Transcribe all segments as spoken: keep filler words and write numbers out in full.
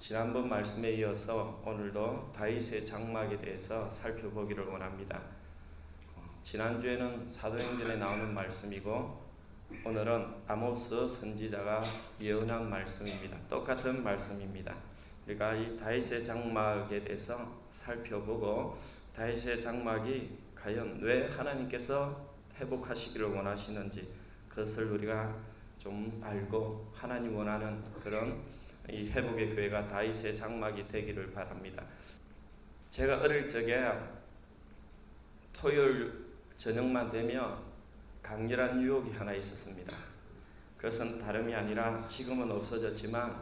지난번 말씀에 이어서 오늘도 다윗의 장막에 대해서 살펴보기를 원합니다. 지난주에는 사도행전에 나오는 말씀이고 오늘은 아모스 선지자가 예언한 말씀입니다. 똑같은 말씀입니다. 우리가 이 다윗의 장막에 대해서 살펴보고 다윗의 장막이 과연 왜 하나님께서 회복하시기를 원하시는지 그것을 우리가 좀 알고 하나님 원하는 그런 이 회복의 교회가 다윗의 장막이 되기를 바랍니다. 제가 어릴 적에 토요일 저녁만 되면 강렬한 유혹이 하나 있었습니다. 그것은 다름이 아니라 지금은 없어졌지만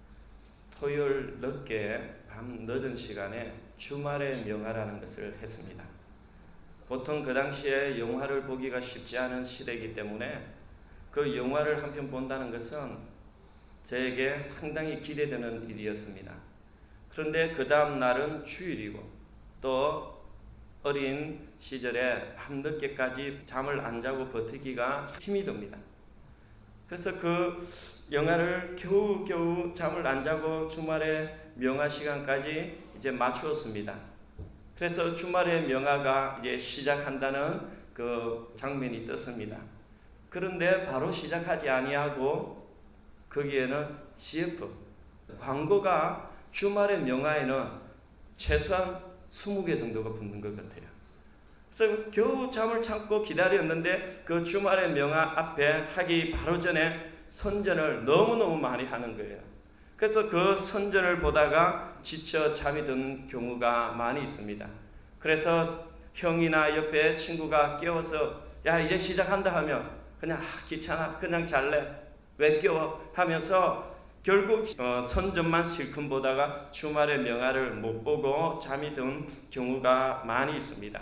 토요일 늦게 밤 늦은 시간에 주말의 명화라는 것을 했습니다. 보통 그 당시에 영화를 보기가 쉽지 않은 시대이기 때문에 그 영화를 한 편 본다는 것은 저에게 상당히 기대되는 일이었습니다. 그런데 그 다음 날은 주일이고 또 어린 시절에 밤늦게까지 잠을 안 자고 버티기가 힘이 듭니다. 그래서 그 영화를 겨우겨우 잠을 안 자고 주말에 명화 시간까지 이제 맞추었습니다. 그래서 주말에 명화가 이제 시작한다는 그 장면이 떴습니다. 그런데 바로 시작하지 아니하고 거기에는 씨에프 광고가 주말의 명화에는 최소한 스무 개 정도가 붙는 것 같아요. 그래서 겨우 잠을 참고 기다렸는데 그 주말의 명화 앞에 하기 바로 전에 선전을 너무너무 많이 하는 거예요. 그래서 그 선전을 보다가 지쳐 잠이 든 경우가 많이 있습니다. 그래서 형이나 옆에 친구가 깨워서 야 이제 시작한다 하면 그냥 아, 귀찮아 그냥 잘래 왜 깨워 하면서 결국 어, 선전만 실컷 보다가 주말의 명화를 못 보고 잠이 든 경우가 많이 있습니다.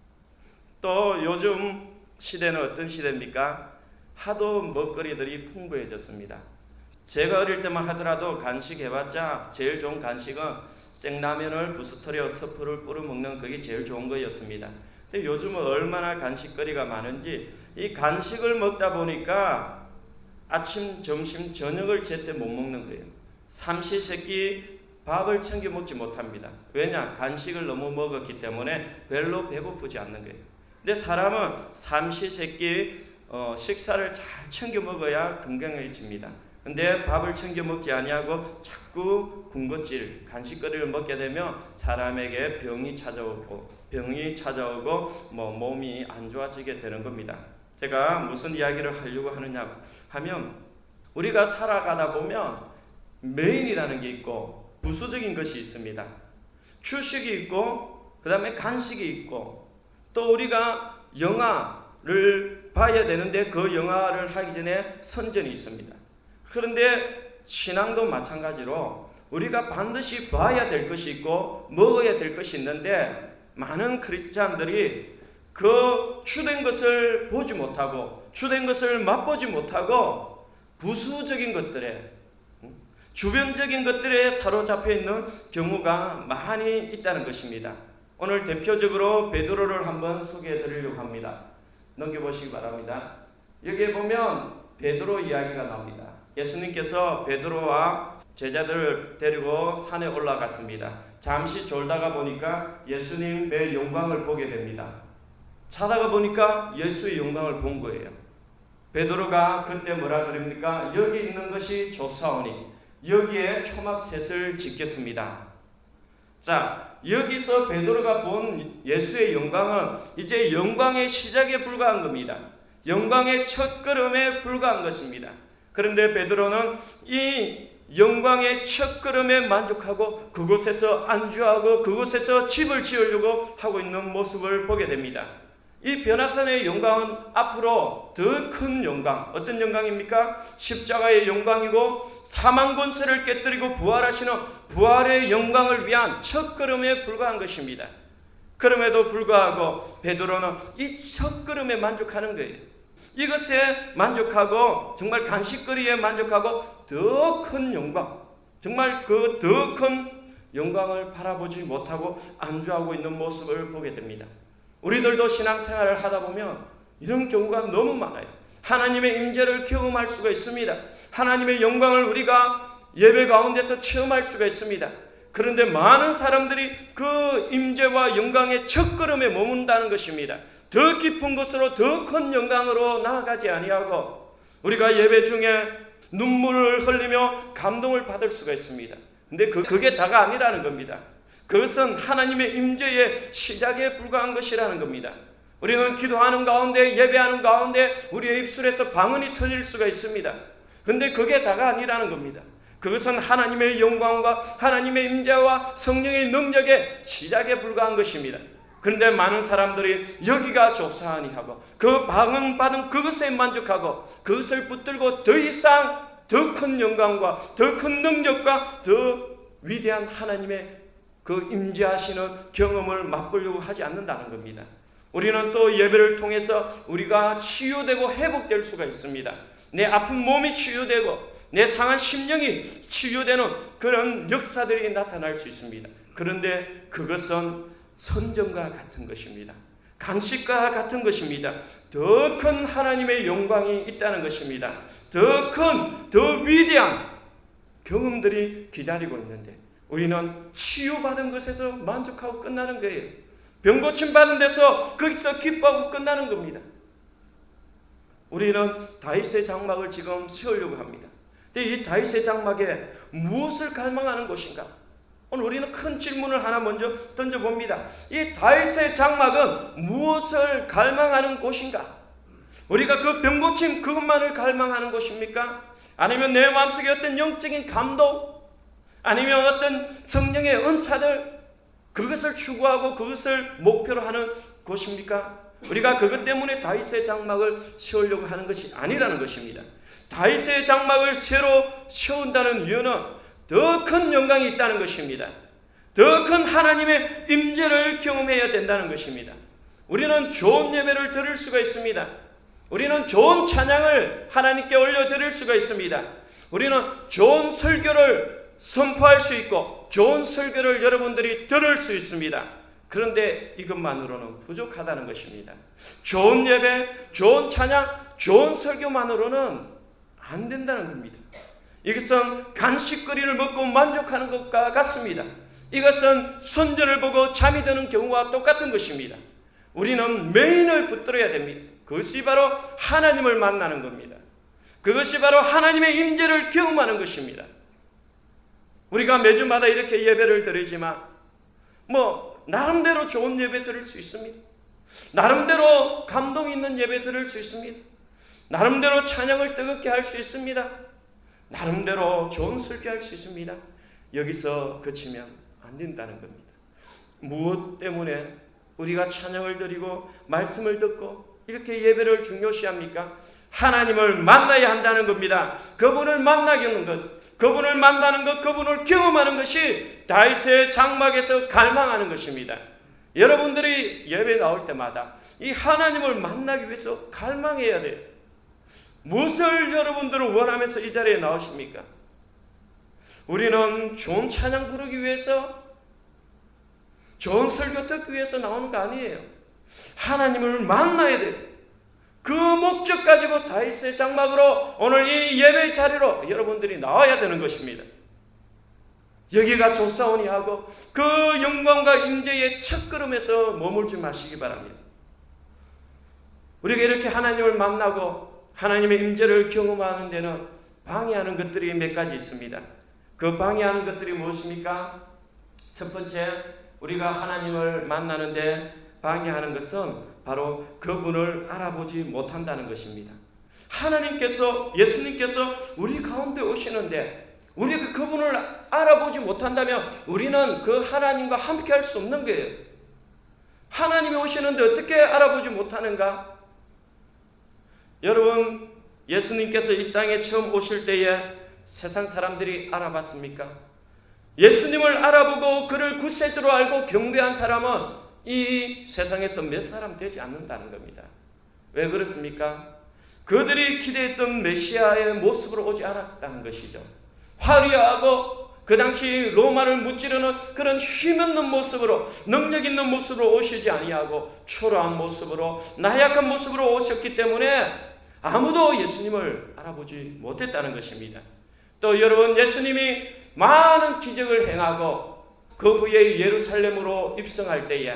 또 요즘 시대는 어떤 시대입니까? 하도 먹거리들이 풍부해졌습니다. 제가 어릴 때만 하더라도 간식 해봤자 제일 좋은 간식은 생라면을 부스터려 스프를 뿌려 먹는 그게 제일 좋은 거였습니다. 근데 요즘은 얼마나 간식거리가 많은지 이 간식을 먹다 보니까 아침, 점심, 저녁을 제때 못 먹는 거예요. 삼시세끼 밥을 챙겨 먹지 못합니다. 왜냐? 간식을 너무 먹었기 때문에 별로 배고프지 않는 거예요. 근데 사람은 삼시세끼 어, 식사를 잘 챙겨 먹어야 건강해집니다. 근데 밥을 챙겨 먹지 아니하고 자꾸 군것질, 간식거리를 먹게 되면 사람에게 병이 찾아오고 병이 찾아오고 뭐 몸이 안 좋아지게 되는 겁니다. 제가 무슨 이야기를 하려고 하느냐 하면 우리가 살아가다 보면 메인이라는 게 있고 부수적인 것이 있습니다. 주식이 있고 그 다음에 간식이 있고 또 우리가 영화를 봐야 되는데 그 영화를 하기 전에 선전이 있습니다. 그런데 신앙도 마찬가지로 우리가 반드시 봐야 될 것이 있고 먹어야 될 것이 있는데 많은 크리스찬들이 그 주된 것을 보지 못하고 주된 것을 맛보지 못하고 부수적인 것들에 주변적인 것들에 사로잡혀 있는 경우가 많이 있다는 것입니다. 오늘 대표적으로 베드로를 한번 소개해 드리려고 합니다. 넘겨보시기 바랍니다. 여기에 보면 베드로 이야기가 나옵니다. 예수님께서 베드로와 제자들을 데리고 산에 올라갔습니다. 잠시 졸다가 보니까 예수님의 영광을 보게 됩니다. 자다가 보니까 예수의 영광을 본 거예요. 베드로가 그때 뭐라 그럽니까? 여기 있는 것이 좋사오니 여기에 초막셋을 짓겠습니다. 자, 여기서 베드로가 본 예수의 영광은 이제 영광의 시작에 불과한 겁니다. 영광의 첫걸음에 불과한 것입니다. 그런데 베드로는 이 영광의 첫걸음에 만족하고 그곳에서 안주하고 그곳에서 집을 지으려고 하고 있는 모습을 보게 됩니다. 이 변화산의 영광은 앞으로 더 큰 영광, 어떤 영광입니까? 십자가의 영광이고 사망 권세를 깨뜨리고 부활하시는 부활의 영광을 위한 첫걸음에 불과한 것입니다. 그럼에도 불구하고 베드로는 이 첫걸음에 만족하는 거예요. 이것에 만족하고 정말 간식거리에 만족하고 더 큰 영광, 정말 그 더 큰 영광을 바라보지 못하고 안주하고 있는 모습을 보게 됩니다. 우리들도 신앙생활을 하다 보면 이런 경우가 너무 많아요. 하나님의 임재를 경험할 수가 있습니다. 하나님의 영광을 우리가 예배 가운데서 체험할 수가 있습니다. 그런데 많은 사람들이 그 임재와 영광의 첫걸음에 머문다는 것입니다. 더 깊은 곳으로 더 큰 영광으로 나아가지 아니하고 우리가 예배 중에 눈물을 흘리며 감동을 받을 수가 있습니다. 근데 그, 그게 다가 아니라는 겁니다. 그것은 하나님의 임재의 시작에 불과한 것이라는 겁니다. 우리는 기도하는 가운데 예배하는 가운데 우리의 입술에서 방언이 터질 수가 있습니다. 근데 그게 다가 아니라는 겁니다. 그것은 하나님의 영광과 하나님의 임재와 성령의 능력의 시작에 불과한 것입니다. 그런데 많은 사람들이 여기가 좋사하니 하고 그 방언받은 그것에 만족하고 그것을 붙들고 더 이상 더 큰 영광과 더 큰 능력과 더 위대한 하나님의 그 임재하시는 경험을 맛보려고 하지 않는다는 겁니다. 우리는 또 예배를 통해서 우리가 치유되고 회복될 수가 있습니다. 내 아픈 몸이 치유되고 내 상한 심령이 치유되는 그런 역사들이 나타날 수 있습니다. 그런데 그것은 선전과 같은 것입니다. 간식과 같은 것입니다. 더 큰 하나님의 영광이 있다는 것입니다. 더 큰, 더 위대한 경험들이 기다리고 있는데 우리는 치유받은 것에서 만족하고 끝나는 거예요. 병 고침 받은 데서 거기서 기뻐하고 끝나는 겁니다. 우리는 다윗의 장막을 지금 세우려고 합니다. 근데 이 다윗의 장막에 무엇을 갈망하는 곳인가? 오늘 우리는 큰 질문을 하나 먼저 던져봅니다. 이 다윗의 장막은 무엇을 갈망하는 곳인가? 우리가 그 병고침 그것만을 갈망하는 곳입니까? 아니면 내 마음속에 어떤 영적인 감동? 아니면 어떤 성령의 은사들? 그것을 추구하고 그것을 목표로 하는 곳입니까? 우리가 그것 때문에 다윗의 장막을 세우려고 하는 것이 아니라는 것입니다. 다윗의 장막을 새로 세운다는 이유는 더 큰 영광이 있다는 것입니다. 더 큰 하나님의 임재를 경험해야 된다는 것입니다. 우리는 좋은 예배를 드릴 수가 있습니다. 우리는 좋은 찬양을 하나님께 올려드릴 수가 있습니다. 우리는 좋은 설교를 선포할 수 있고 좋은 설교를 여러분들이 들을 수 있습니다. 그런데 이것만으로는 부족하다는 것입니다. 좋은 예배, 좋은 찬양, 좋은 설교만으로는 안 된다는 겁니다. 이것은 간식거리를 먹고 만족하는 것과 같습니다. 이것은 선전을 보고 잠이 드는 경우와 똑같은 것입니다. 우리는 메인을 붙들어야 됩니다. 그것이 바로 하나님을 만나는 겁니다. 그것이 바로 하나님의 임재를 경험하는 것입니다. 우리가 매주마다 이렇게 예배를 드리지만 뭐 나름대로 좋은 예배 드릴 수 있습니다. 나름대로 감동 있는 예배 드릴 수 있습니다. 나름대로 찬양을 뜨겁게 할 수 있습니다. 나름대로 좋은 설교할 수 있습니다. 여기서 그치면 안 된다는 겁니다. 무엇 때문에 우리가 찬양을 드리고 말씀을 듣고 이렇게 예배를 중요시합니까? 하나님을 만나야 한다는 겁니다. 그분을 만나게 하는 것, 그분을 만나는 것, 그분을 경험하는 것이 다윗의 장막에서 갈망하는 것입니다. 여러분들이 예배 나올 때마다 이 하나님을 만나기 위해서 갈망해야 돼요. 무엇을 여러분들은 원하면서 이 자리에 나오십니까? 우리는 좋은 찬양 부르기 위해서, 좋은 설교 듣기 위해서 나오는 거 아니에요. 하나님을 만나야 돼요. 그 목적 가지고 다윗의 장막으로 오늘 이 예배 자리로 여러분들이 나와야 되는 것입니다. 여기가 좋사오니 하고 그 영광과 임재의 첫걸음에서 머물지 마시기 바랍니다. 우리가 이렇게 하나님을 만나고 하나님의 임재를 경험하는 데는 방해하는 것들이 몇 가지 있습니다. 그 방해하는 것들이 무엇입니까? 첫 번째, 우리가 하나님을 만나는데 방해하는 것은 바로 그분을 알아보지 못한다는 것입니다. 하나님께서, 예수님께서 우리 가운데 오시는데 우리가 그분을 알아보지 못한다면 우리는 그 하나님과 함께 할 수 없는 거예요. 하나님이 오시는데 어떻게 알아보지 못하는가? 여러분, 예수님께서 이 땅에 처음 오실 때에 세상 사람들이 알아봤습니까? 예수님을 알아보고 그를 구세주로 알고 경배한 사람은 이 세상에서 몇 사람 되지 않는다는 겁니다. 왜 그렇습니까? 그들이 기대했던 메시아의 모습으로 오지 않았다는 것이죠. 화려하고 그 당시 로마를 무찌르는 그런 힘있는 모습으로, 능력 있는 모습으로 오시지 아니하고 초라한 모습으로, 나약한 모습으로 오셨기 때문에 아무도 예수님을 알아보지 못했다는 것입니다. 또 여러분, 예수님이 많은 기적을 행하고 그 후에 예루살렘으로 입성할 때에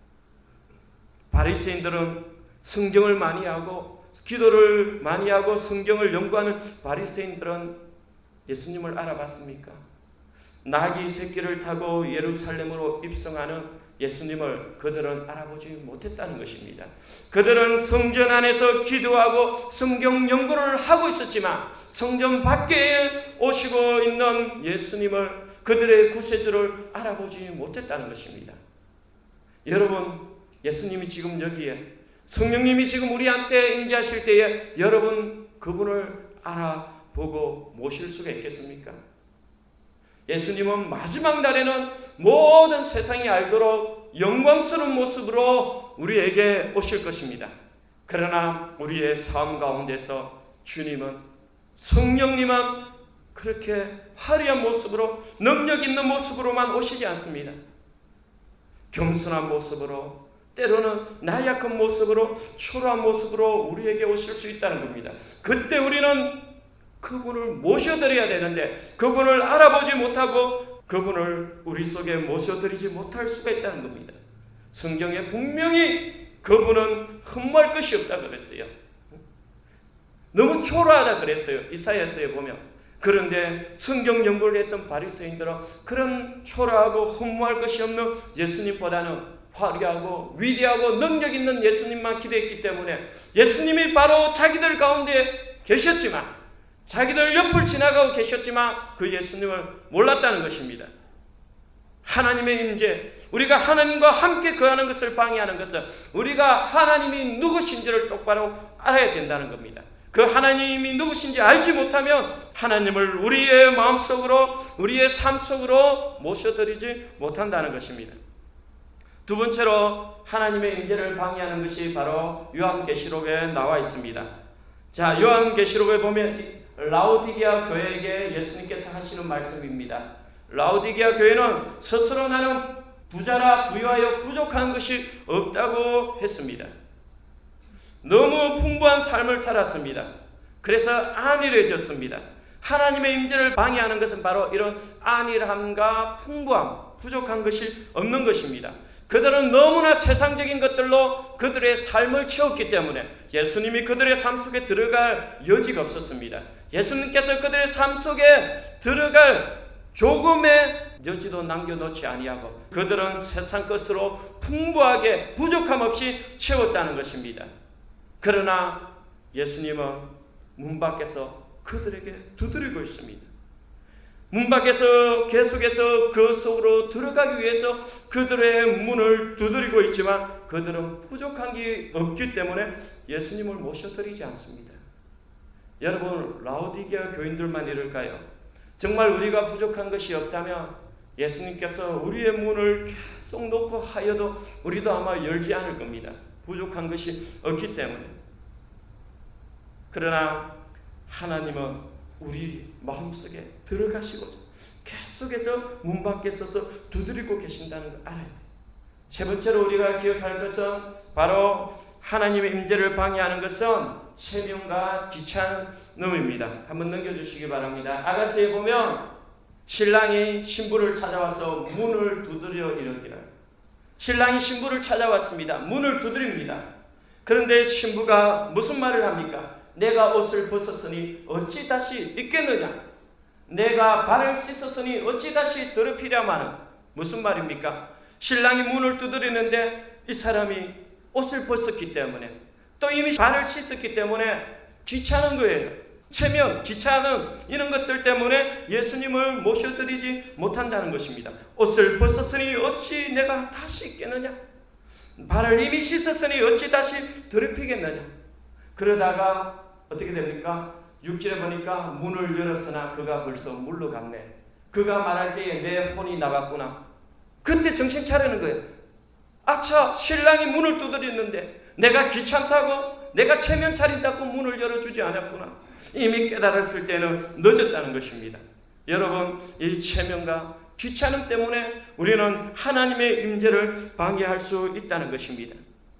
바리새인들은 성경을 많이 하고 기도를 많이 하고 성경을 연구하는 바리새인들은 예수님을 알아봤습니까? 나귀 새끼를 타고 예루살렘으로 입성하는 예수님을 그들은 알아보지 못했다는 것입니다. 그들은 성전 안에서 기도하고 성경 연구를 하고 있었지만 성전 밖에 오시고 있는 예수님을, 그들의 구세주를 알아보지 못했다는 것입니다. 여러분, 예수님이 지금 여기에, 성령님이 지금 우리한테 임재하실 때에 여러분 그분을 알아보고 모실 수가 있겠습니까? 예수님은 마지막 날에는 모든 세상이 알도록 영광스러운 모습으로 우리에게 오실 것입니다. 그러나 우리의 삶 가운데서 주님은, 성령님은 그렇게 화려한 모습으로, 능력 있는 모습으로만 오시지 않습니다. 겸손한 모습으로, 때로는 나약한 모습으로, 초라한 모습으로 우리에게 오실 수 있다는 겁니다. 그때 우리는 그분을 모셔드려야 되는데 그분을 알아보지 못하고 그분을 우리 속에 모셔드리지 못할 수가 있다는 겁니다. 성경에 분명히 그분은 흠모할 것이 없다 그랬어요. 너무 초라하다 그랬어요. 이사야서에 보면. 그런데 성경 연구를 했던 바리새인들은 그런 초라하고 흠모할 것이 없는 예수님보다는 화려하고 위대하고 능력 있는 예수님만 기대했기 때문에 예수님이 바로 자기들 가운데 계셨지만, 자기들 옆을 지나가고 계셨지만 그 예수님을 몰랐다는 것입니다. 하나님의 임재, 우리가 하나님과 함께 거하는 것을 방해하는 것은 우리가 하나님이 누구신지를 똑바로 알아야 된다는 겁니다. 그 하나님이 누구신지 알지 못하면 하나님을 우리의 마음속으로, 우리의 삶 속으로 모셔드리지 못한다는 것입니다. 두 번째로 하나님의 임재를 방해하는 것이 바로 요한계시록에 나와 있습니다. 자, 요한계시록에 보면 라오디게아 교회에게 예수님께서 하시는 말씀입니다. 라오디게아 교회는 스스로 나는 부자라 부유하여 부족한 것이 없다고 했습니다. 너무 풍부한 삶을 살았습니다. 그래서 안일해졌습니다. 하나님의 임재를 방해하는 것은 바로 이런 안일함과 풍부함, 부족한 것이 없는 것입니다. 그들은 너무나 세상적인 것들로 그들의 삶을 채웠기 때문에 예수님이 그들의 삶 속에 들어갈 여지가 없었습니다. 예수님께서 그들의 삶 속에 들어갈 조금의 여지도 남겨놓지 아니하고 그들은 세상 것으로 풍부하게 부족함 없이 채웠다는 것입니다. 그러나 예수님은 문 밖에서 그들에게 두드리고 있습니다. 문 밖에서 계속해서 그 속으로 들어가기 위해서 그들의 문을 두드리고 있지만 그들은 부족한 게 없기 때문에 예수님을 모셔드리지 않습니다. 여러분, 라오디게아 교인들만 이럴까요? 정말 우리가 부족한 것이 없다면 예수님께서 우리의 문을 계속 놓고 하여도 우리도 아마 열지 않을 겁니다. 부족한 것이 없기 때문에. 그러나 하나님은 우리 마음속에 들어가시고 계속해서 문 밖에 서서 두드리고 계신다는 걸 알아야 돼요. 세 번째로 우리가 기억할 것은 바로 하나님의 임재를 방해하는 것은 체면과 귀찮음입니다. 한번 넘겨주시기 바랍니다. 아가서에 보면 신랑이 신부를 찾아와서 문을 두드려 이르기를. 신랑이 신부를 찾아왔습니다. 문을 두드립니다. 그런데 신부가 무슨 말을 합니까? 내가 옷을 벗었으니 어찌 다시 입겠느냐? 내가 발을 씻었으니 어찌 다시 더럽히랴마는. 무슨 말입니까? 신랑이 문을 두드리는데 이 사람이 옷을 벗었기 때문에 또 이미 발을 씻었기 때문에 귀찮은 거예요. 체면, 귀찮은 이런 것들 때문에 예수님을 모셔드리지 못한다는 것입니다. 옷을 벗었으니 어찌 내가 다시 입겠느냐? 발을 이미 씻었으니 어찌 다시 더럽히겠느냐? 그러다가 어떻게 됩니까? 육 절에 보니까 문을 열었으나 그가 벌써 물러갔네. 그가 말할 때에 내 혼이 나갔구나. 그때 정신 차리는 거예요. 아차, 신랑이 문을 두드렸는데 내가 귀찮다고, 내가 체면 차린다고 문을 열어주지 않았구나. 이미 깨달았을 때는 늦었다는 것입니다. 여러분, 이 체면과 귀찮음 때문에 우리는 하나님의 임재를 방해할 수 있다는 것입니다.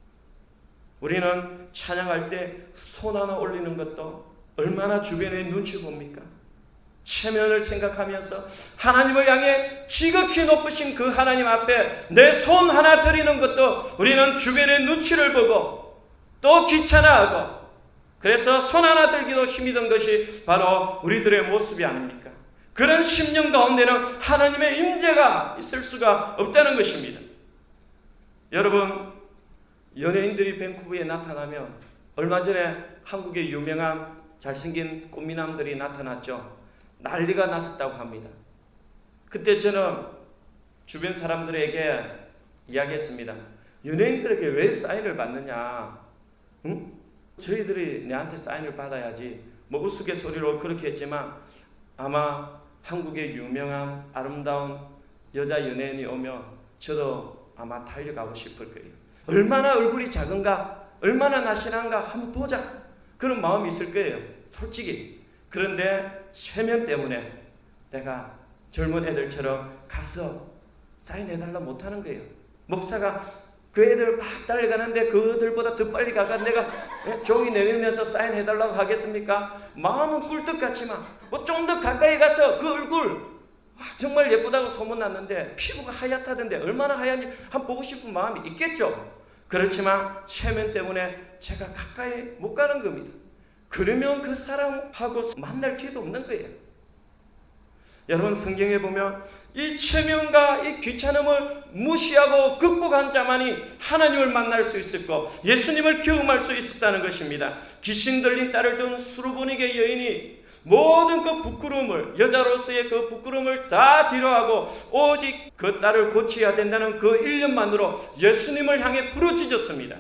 우리는 찬양할 때 손 하나 올리는 것도 얼마나 주변의 눈치 봅니까? 체면을 생각하면서 하나님을 향해 지극히 높으신 그 하나님 앞에 내 손 하나 드리는 것도 우리는 주변의 눈치를 보고 또 귀찮아하고, 그래서 손 하나 들기도 힘이 든 것이 바로 우리들의 모습이 아닙니까? 그런 심령 가운데는 하나님의 임재가 있을 수가 없다는 것입니다. 여러분, 연예인들이 밴쿠버에 나타나면, 얼마 전에 한국의 유명한 잘생긴 꽃미남들이 나타났죠. 난리가 났었다고 합니다. 그때 저는 주변 사람들에게 이야기했습니다. 연예인들에게 왜 사인을 받느냐? 응? 저희들이 내한테 사인을 받아야지. 뭐 우스갯소리로 그렇게 했지만 아마 한국의 유명한 아름다운 여자 연예인이 오면 저도 아마 달려가고 싶을 거예요. 얼마나 얼굴이 작은가, 얼마나 날씬한가 한번 보자, 그런 마음이 있을 거예요, 솔직히. 그런데 체면 때문에 내가 젊은 애들처럼 가서 사인해달라 못하는 거예요. 목사가 그 애들 막 달려가는데 그들보다 더 빨리 가가 내가 종이 내밀면서 사인해달라고 하겠습니까? 마음은 꿀떡같지만 뭐 좀 더 가까이 가서 그 얼굴 정말 예쁘다고 소문났는데 피부가 하얗다던데 얼마나 하얀지 한번 보고 싶은 마음이 있겠죠. 그렇지만 체면 때문에 제가 가까이 못 가는 겁니다. 그러면 그 사람하고 만날 기회도 없는 거예요. 여러분, 성경에 보면 이 체면과 이 귀찮음을 무시하고 극복한 자만이 하나님을 만날 수 있었고 예수님을 경험할 수 있었다는 것입니다. 귀신 들린 딸을 둔 수르보니게 여인이 모든 그 부끄러움을, 여자로서의 그 부끄러움을 다 뒤로하고 오직 그 딸을 고쳐야 된다는 그 일념만으로 예수님을 향해 부르짖었습니다.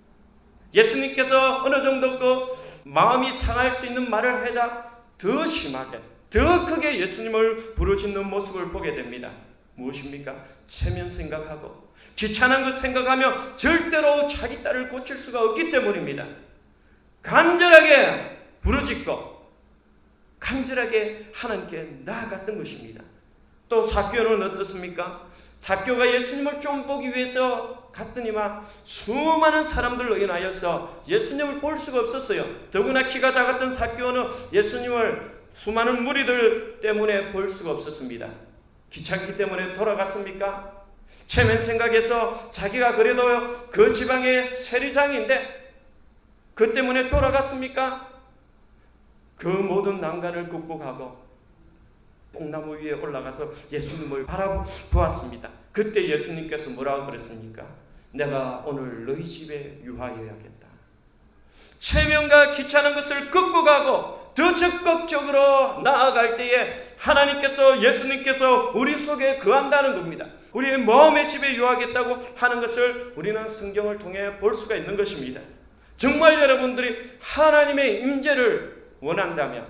예수님께서 어느 정도 그 마음이 상할 수 있는 말을 하자 더 심하게, 더 크게 예수님을 부르짖는 모습을 보게 됩니다. 무엇입니까? 체면 생각하고 귀찮은 것 생각하며 절대로 자기 딸을 고칠 수가 없기 때문입니다. 간절하게 부르짖고 간절하게 하나님께 나아갔던 것입니다. 또 삭개오는 어떻습니까? 삭개오가 예수님을 좀 보기 위해서 갔더니만 수많은 사람들로 인하여서 예수님을 볼 수가 없었어요. 더구나 키가 작았던 삭개오는 예수님을 수많은 무리들 때문에 볼 수가 없었습니다. 귀찮기 때문에 돌아갔습니까? 체면 생각해서 자기가 그래도 그 지방의 세리장인데 그 때문에 돌아갔습니까? 그 모든 난간을 극복하고 뽕나무 위에 올라가서 예수님을 바라보았습니다. 그때 예수님께서 뭐라고 그랬습니까? 내가 오늘 너희 집에 유하여야겠다. 체면과 귀찮은 것을 극복하고 더 적극적으로 나아갈 때에 하나님께서, 예수님께서 우리 속에 거한다는 겁니다. 우리의 마음의 집에 유하겠다고 하는 것을 우리는 성경을 통해 볼 수가 있는 것입니다. 정말 여러분들이 하나님의 임재를 원한다면,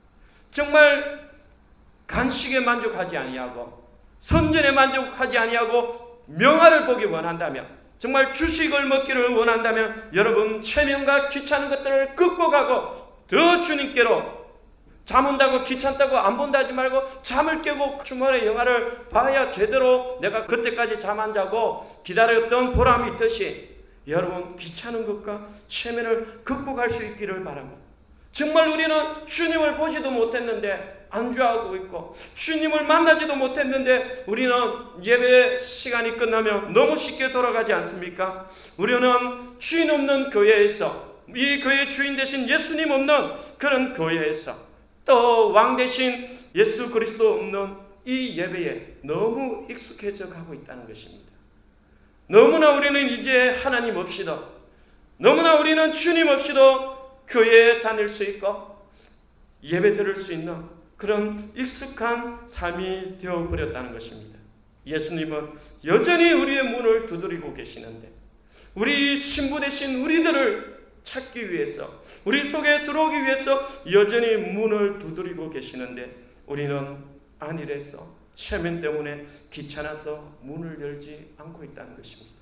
정말 간식에 만족하지 아니하고 선전에 만족하지 아니하고 명화를 보기 원한다면, 정말 주식을 먹기를 원한다면 여러분 체면과 귀찮은 것들을 극복하고 더 주님께로, 잠 온다고 귀찮다고 안 본다 하지 말고 잠을 깨고 주말에 영화를 봐야 제대로 내가 그때까지 잠 안 자고 기다렸던 보람이 있듯이 여러분 귀찮은 것과 체면을 극복할 수 있기를 바랍니다. 정말 우리는 주님을 보지도 못했는데 안주하고 있고 주님을 만나지도 못했는데 우리는 예배 시간이 끝나면 너무 쉽게 돌아가지 않습니까? 우리는 주인 없는 교회에서, 이 교회의 주인 되신 예수님 없는 그런 교회에서, 또 왕 되신 예수 그리스도 없는 이 예배에 너무 익숙해져 가고 있다는 것입니다. 너무나 우리는 이제 하나님 없이도, 너무나 우리는 주님 없이도 교회에 다닐 수 있고 예배 드릴 수 있는 그런 익숙한 삶이 되어버렸다는 것입니다. 예수님은 여전히 우리의 문을 두드리고 계시는데, 우리 신부 되신 우리들을 찾기 위해서, 우리 속에 들어오기 위해서 여전히 문을 두드리고 계시는데 우리는 안일해서 체면 때문에 귀찮아서 문을 열지 않고 있다는 것입니다.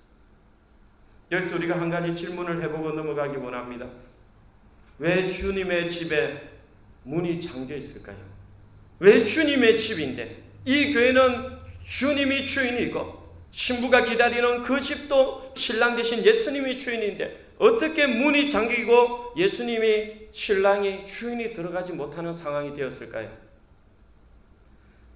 여기서 우리가 한 가지 질문을 해보고 넘어가기 원합니다. 왜 주님의 집에 문이 잠겨 있을까요? 왜 주님의 집인데, 이 교회는 주님이 주인이고 신부가 기다리는 그 집도 신랑 되신 예수님이 주인인데 어떻게 문이 잠기고 예수님이, 신랑이, 주인이 들어가지 못하는 상황이 되었을까요?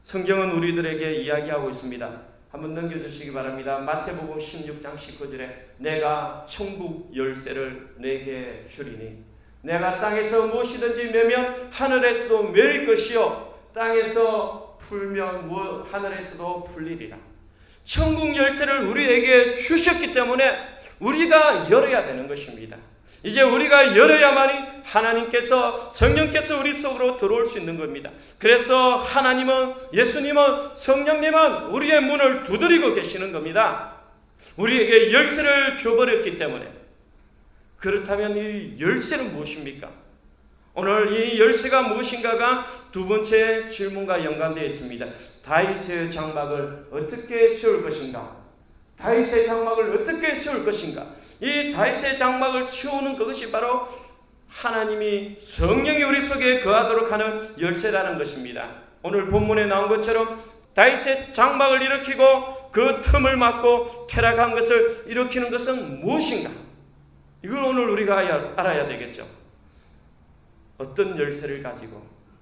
성경은 우리들에게 이야기하고 있습니다. 한번 넘겨주시기 바랍니다. 마태복음 십육 장 십구 절에 내가 천국 열쇠를 내게 주리니 내가 땅에서 무엇이든지 매면 하늘에서도 매일 것이요 땅에서 풀면 하늘에서도 풀리리라. 천국 열쇠를 우리에게 주셨기 때문에 우리가 열어야 되는 것입니다. 이제 우리가 열어야만이 하나님께서 성령께서 우리 속으로 들어올 수 있는 겁니다. 그래서 하나님은 예수님은 성령님은 우리의 문을 두드리고 계시는 겁니다. 우리에게 열쇠를 줘버렸기 때문에. 그렇다면 이 열쇠는 무엇입니까? 오늘 이 열쇠가 무엇인가가 두 번째 질문과 연관되어 있습니다. 다윗의 장막을 어떻게 세울 것인가? 다윗의 장막을 어떻게 세울 것인가? 이 다윗의 장막을 세우는 그것이 바로 하나님이 성령이 우리 속에 거하도록 하는 열쇠라는 것입니다. 오늘 본문에 나온 것처럼 다윗의 장막을 일으키고 그 틈을 막고 퇴락한 것을 일으키는 것은 무엇인가? 이걸 오늘 우리가 알아야 되겠죠. 어떤 열쇠를 가지고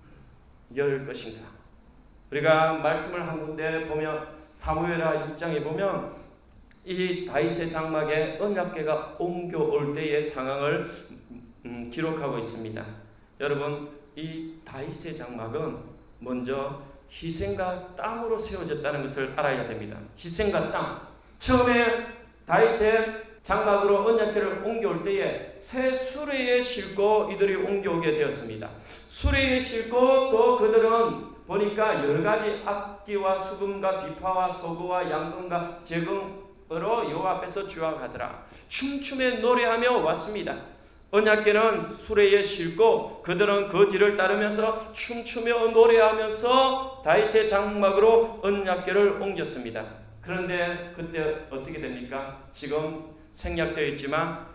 열 것인가? 우리가 말씀을 한 군데 보면 사무엘하 육 장에 보면 이 다윗의 장막에 언약궤가 옮겨올 때의 상황을 음, 기록하고 있습니다. 여러분, 이 다윗의 장막은 먼저 희생과 땀으로 세워졌다는 것을 알아야 됩니다. 희생과 땀. 처음에 다윗의 장막으로 언약궤를 옮겨올 때에 새 수레에 싣고 이들이 옮겨오게 되었습니다. 수레에 싣고 또 그들은 보니까 여러 가지 악기와 수금과 비파와 소고와 양금과 재금 으로 여호와 앞에서 주악하더라. 춤추며 노래하며 왔습니다. 언약궤는 수레에 싣고 그들은 그 뒤를 따르면서 춤추며 노래하면서 다윗의 장막으로 언약궤를 옮겼습니다. 그런데 그때 어떻게 됩니까? 지금 생략되어 있지만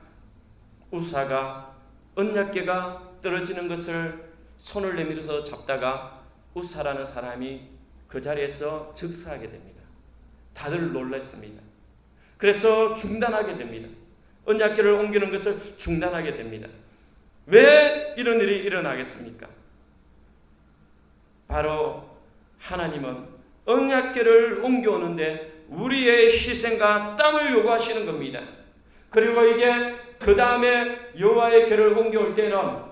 우사가 언약궤가 떨어지는 것을 손을 내밀어서 잡다가 우사라는 사람이 그 자리에서 즉사하게 됩니다. 다들 놀랐습니다. 그래서 중단하게 됩니다. 언약궤를 옮기는 것을 중단하게 됩니다. 왜 이런 일이 일어나겠습니까? 바로 하나님은 언약궤를 옮겨오는데 우리의 희생과 땀을 요구하시는 겁니다. 그리고 이제 그 다음에 여호와의 궤를 옮겨올 때는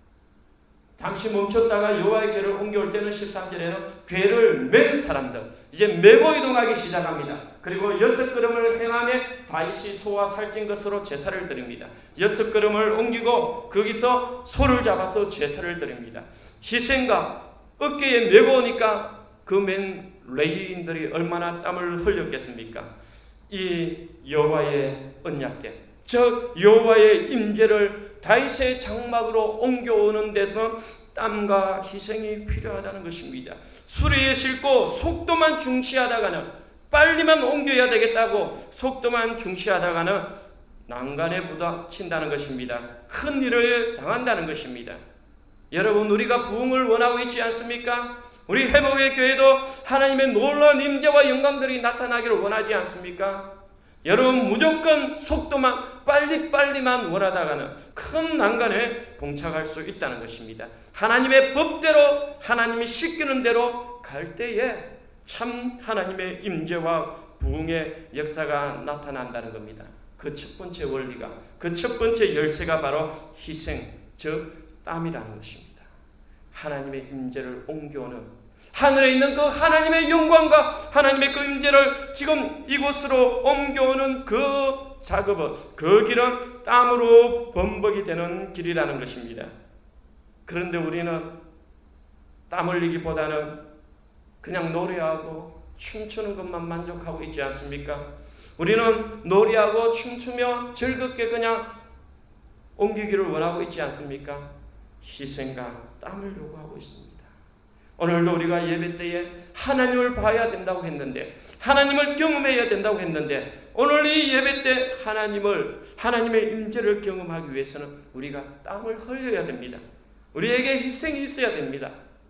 잠시 멈췄다가 여호와의 궤를 옮겨올 때는 십삼 절에는 궤를 맨 사람들 이제 메고 이동하기 시작합니다. 그리고 여섯 걸음을 행함에 다윗이 소와 살찐 것으로 제사를 드립니다. 여섯 걸음을 옮기고 거기서 소를 잡아서 제사를 드립니다. 희생과 어깨에 메고 오니까 그 맨 레위인들이 얼마나 땀을 흘렸겠습니까? 이 여호와의 언약궤, 즉 여호와의 임재를 다윗의 장막으로 옮겨오는 데서는 땀과 희생이 필요하다는 것입니다. 수레에 싣고 속도만 중시하다가는 빨리만 옮겨야 되겠다고 속도만 중시하다가는 난간에 부딪힌다는 것입니다. 큰 일을 당한다는 것입니다. 여러분, 우리가 부흥을 원하고 있지 않습니까? 우리 회복의 교회도 하나님의 놀라운 임재와 영광들이 나타나기를 원하지 않습니까? 여러분, 무조건 속도만 빨리빨리만 원하다가는 큰 난간에 봉착할 수 있다는 것입니다. 하나님의 법대로 하나님이 시키는 대로 갈 때에 참 하나님의 임재와 부흥의 역사가 나타난다는 겁니다. 그 첫 번째 원리가, 그 첫 번째 열쇠가 바로 희생, 즉 땀이라는 것입니다. 하나님의 임재를 옮겨오는, 하늘에 있는 그 하나님의 영광과 하나님의 그 임재를 지금 이곳으로 옮겨오는 그 작업은, 그 길은 땀으로 범벅이 되는 길이라는 것입니다. 그런데 우리는 땀 흘리기보다는 그냥 노래하고 춤추는 것만 만족하고 있지 않습니까? 우리는 노래하고 춤추며 즐겁게 그냥 옮기기를 원하고 있지 않습니까? 희생과 땀을 요구하고 있습니다. 오늘도 우리가 예배 때에 하나님을 봐야 된다고 했는데, 하나님을 경험해야 된다고 했는데, 오늘 이 예배 때 하나님을, 하나님의 임재를 경험하기 위해서는 우리가 땀을 흘려야 됩니다. 우리에게 희생이 있어야 됩니다.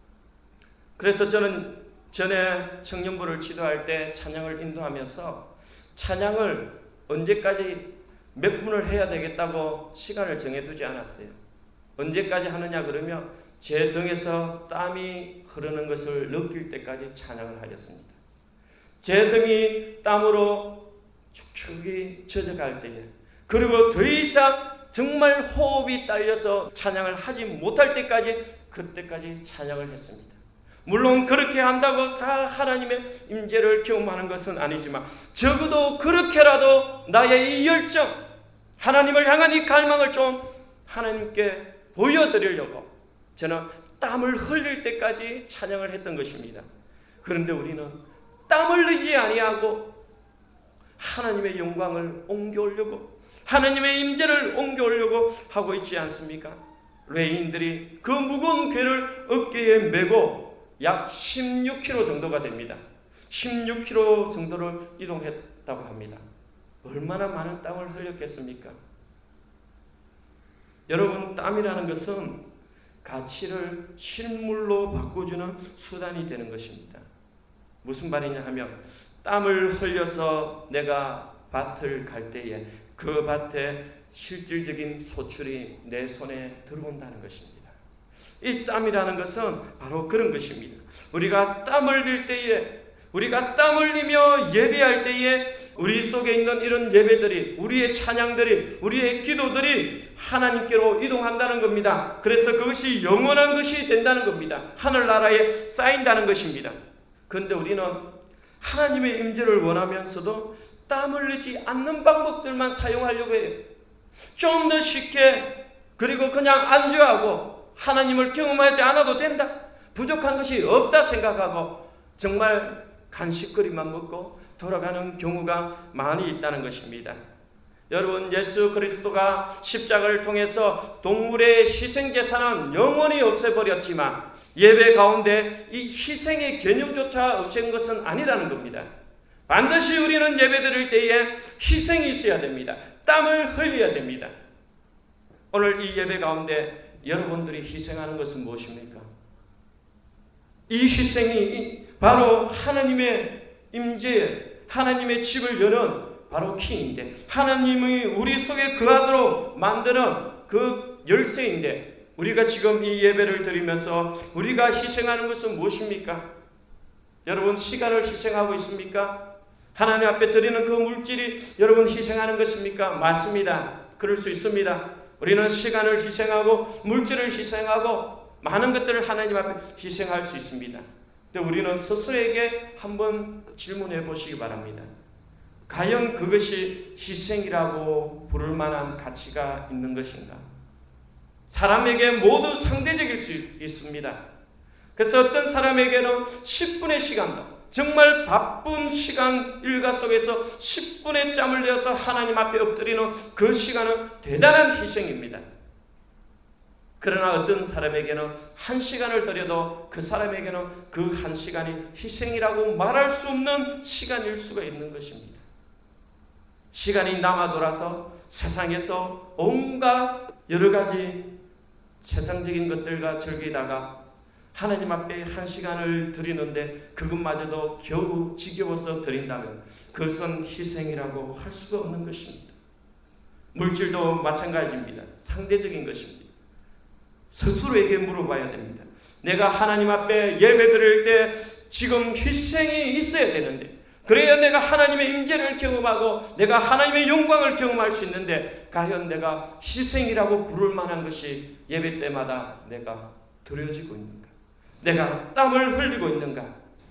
그래서 저는 전에 청년부를 지도할 때 찬양을 인도하면서 찬양을 언제까지 몇 분을 해야 되겠다고 시간을 정해두지 않았어요. 언제까지 하느냐 그러면 제 등에서 땀이 흐르는 것을 느낄 때까지 찬양을 하였습니다. 제 등이 땀으로 축축이 젖어갈 때에, 그리고 더 이상 정말 호흡이 딸려서 찬양을 하지 못할 때까지, 그때까지 찬양을 했습니다. 물론 그렇게 한다고 다 하나님의 임재를 경험하는 것은 아니지만 적어도 그렇게라도 나의 이 열정, 하나님을 향한 이 갈망을 좀 하나님께 보여드리려고 저는 땀을 흘릴 때까지 찬양을 했던 것입니다. 그런데 우리는 땀을 흘리지 아니하고 하나님의 영광을 옮겨오려고, 하나님의 임재를 옮겨오려고 하고 있지 않습니까? 레인들이 그 무거운 괴를 어깨에 메고 약 십육 킬로미터 정도가 됩니다. 십육 킬로미터 정도를 이동했다고 합니다. 얼마나 많은 땀을 흘렸겠습니까? 여러분, 땀이라는 것은 가치를 실물로 바꿔주는 수단이 되는 것입니다. 무슨 말이냐 하면, 땀을 흘려서 내가 밭을 갈 때에 그 밭에 실질적인 소출이 내 손에 들어온다는 것입니다. 이 땀이라는 것은 바로 그런 것입니다. 우리가 땀 흘릴 때에, 우리가 땀 흘리며 예배할 때에 우리 속에 있는 이런 예배들이, 우리의 찬양들이, 우리의 기도들이 하나님께로 이동한다는 겁니다. 그래서 그것이 영원한 것이 된다는 겁니다. 하늘나라에 쌓인다는 것입니다. 그런데 우리는 하나님의 임재를 원하면서도 땀 흘리지 않는 방법들만 사용하려고 해요. 좀 더 쉽게, 그리고 그냥 안주하고 하나님을 경험하지 않아도 된다, 부족한 것이 없다 생각하고 정말 간식거리만 먹고 돌아가는 경우가 많이 있다는 것입니다. 여러분, 예수 그리스도가 십자가를 통해서 동물의 희생제사는 영원히 없애버렸지만 예배 가운데 이 희생의 개념조차 없앤 것은 아니라는 겁니다. 반드시 우리는 예배 드릴 때에 희생이 있어야 됩니다. 땀을 흘려야 됩니다. 오늘 이 예배 가운데 여러분들이 희생하는 것은 무엇입니까? 이 희생이 바로 하나님의 임재, 하나님의 집을 여는 바로 키인데, 하나님이 우리 속에 거하도록 만드는 그 열쇠인데, 우리가 지금 이 예배를 드리면서 우리가 희생하는 것은 무엇입니까? 여러분, 시간을 희생하고 있습니까? 하나님 앞에 드리는 그 물질이 여러분 희생하는 것입니까? 맞습니다. 그럴 수 있습니다. 우리는 시간을 희생하고 물질을 희생하고 많은 것들을 하나님 앞에 희생할 수 있습니다. 근데 우리는 스스로에게 한번 질문해 보시기 바랍니다. 과연 그것이 희생이라고 부를 만한 가치가 있는 것인가? 사람에게 모두 상대적일 수 있습니다. 그래서 어떤 사람에게는 십 분의 시간도, 정말 바쁜 시간 일과 속에서 십 분의 짬을 내어서 하나님 앞에 엎드리는 그 시간은 대단한 희생입니다. 그러나 어떤 사람에게는 한 시간을 드려도 그 사람에게는 그 한 시간이 희생이라고 말할 수 없는 시간일 수가 있는 것입니다. 시간이 남아 돌아서 세상에서 온갖 여러 가지 세상적인 것들과 즐기다가 하나님 앞에 한 시간을 드리는데 그것마저도 겨우 지겨워서 드린다면 그것은 희생이라고 할 수가 없는 것입니다. 물질도 마찬가지입니다. 상대적인 것입니다. 스스로에게 물어봐야 됩니다. 내가 하나님 앞에 예배 드릴 때 지금 희생이 있어야 되는데, 그래야 내가 하나님의 임재를 경험하고 내가 하나님의 영광을 경험할 수 있는데, 과연 내가 희생이라고 부를 만한 것이 예배 때마다 내가 드려지고 있는가? 내가 땀을 흘리고 있는가?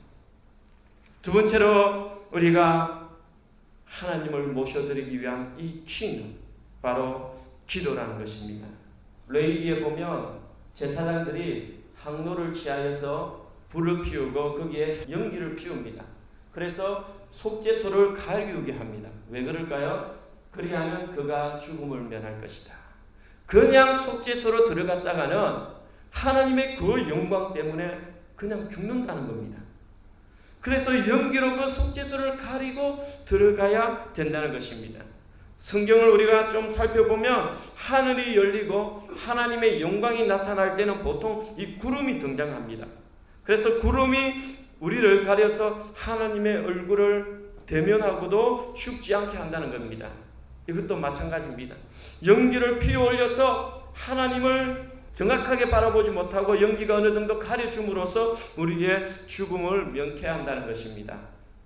두 번째로 우리가 하나님을 모셔드리기 위한 이 키는 바로 기도라는 것입니다. 레위기에 보면 제사장들이 항로를 취하여서 불을 피우고 거기에 연기를 피웁니다. 그래서 속죄소를 가리우게 합니다. 왜 그럴까요? 그리하면 그가 죽음을 면할 것이다. 그냥 속죄소로 들어갔다가는 하나님의 그 영광 때문에 그냥 죽는다는 겁니다. 그래서 연기로 그 속죄소를 가리고 들어가야 된다는 것입니다. 성경을 우리가 좀 살펴보면 하늘이 열리고 하나님의 영광이 나타날 때는 보통 이 구름이 등장합니다. 그래서 구름이 우리를 가려서 하나님의 얼굴을 대면하고도 죽지 않게 한다는 겁니다. 이것도 마찬가지입니다. 연기를 피워 올려서 하나님을 정확하게 바라보지 못하고 연기가 어느 정도 가려줌으로써 우리의 죽음을 명쾌한다는 것입니다.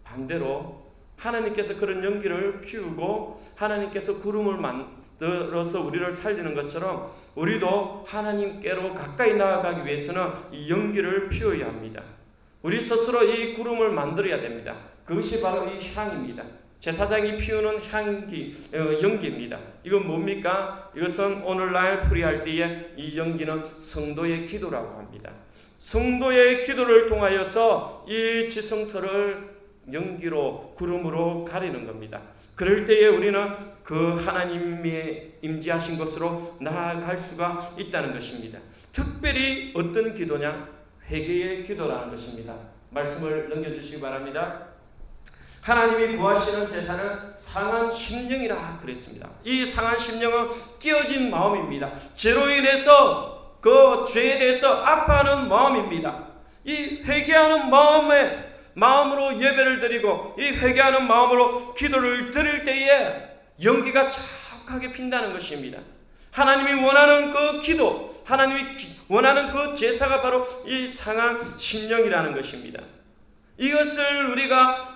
반대로 하나님께서 그런 연기를 피우고 하나님께서 구름을 만들어서 우리를 살리는 것처럼 우리도 하나님께로 가까이 나아가기 위해서는 이 연기를 피워야 합니다. 우리 스스로 이 구름을 만들어야 됩니다. 그것이 바로 이 향입니다. 제사장이 피우는 향기, 어, 연기입니다. 이건 뭡니까? 이것은 오늘날 풀이할 때에 이 연기는 성도의 기도라고 합니다. 성도의 기도를 통하여서 이 지성소를 연기로, 구름으로 가리는 겁니다. 그럴 때에 우리는 그 하나님의 임재하신 곳으로 나아갈 수가 있다는 것입니다. 특별히 어떤 기도냐? 회개의 기도라는 것입니다. 말씀을 넘겨주시기 바랍니다. 하나님이 구하시는 제사는 상한 심령이라 그랬습니다. 이 상한 심령은 깨어진 마음입니다. 죄로 인해서 그 죄에 대해서 아파하는 마음입니다. 이 회개하는 마음에 마음으로 예배를 드리고 이 회개하는 마음으로 기도를 드릴 때에 연기가 자욱하게 핀다는 것입니다. 하나님이 원하는 그 기도, 하나님이 원하는 그 제사가 바로 이 상한 심령이라는 것입니다. 이것을 우리가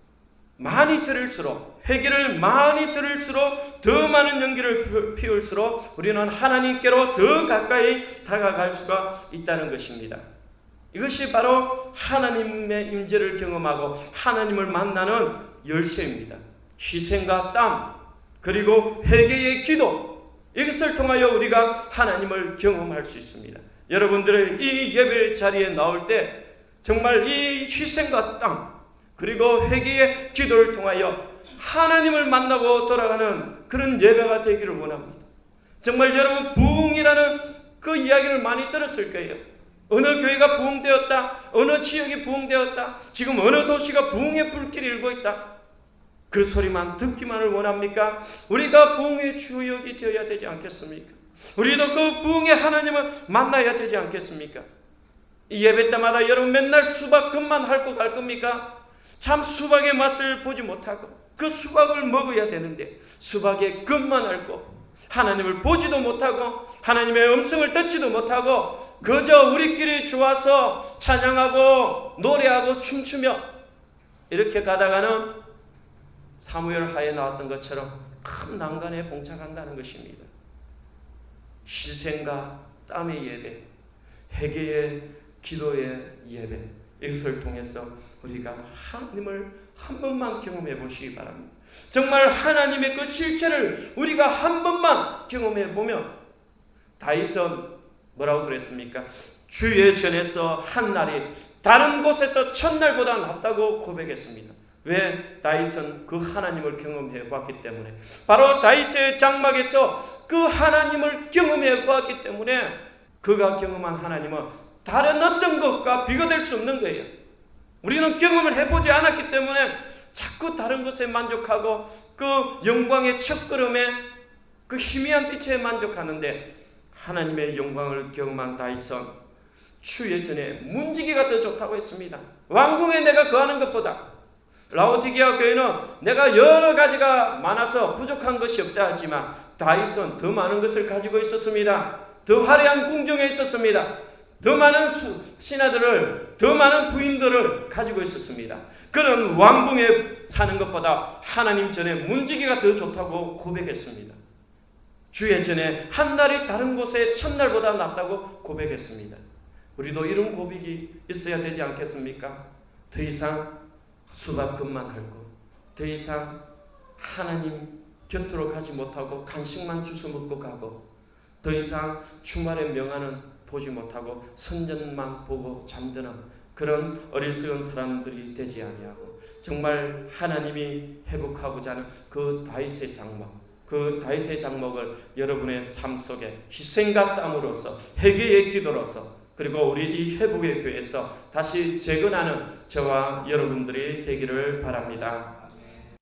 많이 들을수록, 회개를 많이 들을수록 더 많은 연기를 피울수록 우리는 하나님께로 더 가까이 다가갈 수가 있다는 것입니다. 이것이 바로 하나님의 임재를 경험하고 하나님을 만나는 열쇠입니다. 희생과 땀, 그리고 회개의 기도, 이것을 통하여 우리가 하나님을 경험할 수 있습니다. 여러분들의 이 예배 자리에 나올 때 정말 이 희생과 땀, 그리고 회개의 기도를 통하여 하나님을 만나고 돌아가는 그런 예배가 되기를 원합니다. 정말 여러분 부흥이라는 그 이야기를 많이 들었을 거예요. 어느 교회가 부흥되었다, 어느 지역이 부흥되었다, 지금 어느 도시가 부흥의 불길이 일고 있다. 그 소리만 듣기만을 원합니까? 우리가 부흥의 주역이 되어야 되지 않겠습니까? 우리도 그 부흥의 하나님을 만나야 되지 않겠습니까? 이 예배 때마다 여러분 맨날 수박 겉만 핥고 갈 겁니까? 참 수박의 맛을 보지 못하고 그 수박을 먹어야 되는데 수박의 겉만 핥고 하나님을 보지도 못하고 하나님의 음성을 듣지도 못하고 그저 우리끼리 좋아서 찬양하고 노래하고 춤추며 이렇게 가다가는 사무엘 하에 나왔던 것처럼 큰 난간에 봉착한다는 것입니다. 희생과 땀의 예배, 회개의 기도의 예배, 이것을 통해서 우리가 하나님을 한 번만 경험해 보시기 바랍니다. 정말 하나님의 그 실체를 우리가 한 번만 경험해 보면, 다윗은 뭐라고 그랬습니까? 주의 전에서 한 날이 다른 곳에서 첫날보다 낫다고 고백했습니다. 왜? 다윗은 그 하나님을 경험해 보았기 때문에, 바로 다윗의 장막에서 그 하나님을 경험해 보았기 때문에 그가 경험한 하나님은 다른 어떤 것과 비교될 수 없는 거예요. 우리는 경험을 해보지 않았기 때문에 자꾸 다른 것에 만족하고 그 영광의 첫걸음에 그 희미한 빛에 만족하는데, 하나님의 영광을 경험한 다윗은 주의 전에 문지기가 더 좋다고 했습니다. 왕궁에 내가 거하는 것보다. 라오디게아 교회는 내가 여러 가지가 많아서 부족한 것이 없다 하지만 다윗은 더 많은 것을 가지고 있었습니다. 더 화려한 궁정에 있었습니다. 더 많은 수, 신하들을, 더 많은 부인들을 가지고 있었습니다. 그런 왕궁에 사는 것보다 하나님 전에 문지기가 더 좋다고 고백했습니다. 주의 전에 한 날이 다른 곳에 첫날보다 낫다고 고백했습니다. 우리도 이런 고백이 있어야 되지 않겠습니까? 더 이상 수박 겉만 핥고, 더 이상 하나님 곁으로 가지 못하고 간식만 주워 먹고 가고, 더 이상 주말에 명하는 보지 못하고 선전만 보고 잠드는 그런 어리석은 사람들이 되지 아니하고, 정말 하나님이 회복하고자 하는 그 다윗의 장막, 그 다윗의 장막을 여러분의 삶 속에 희생과 땀으로서, 회개의 기도로서, 그리고 우리 이 회복의 교회에서 다시 재건하는 저와 여러분들이 되기를 바랍니다.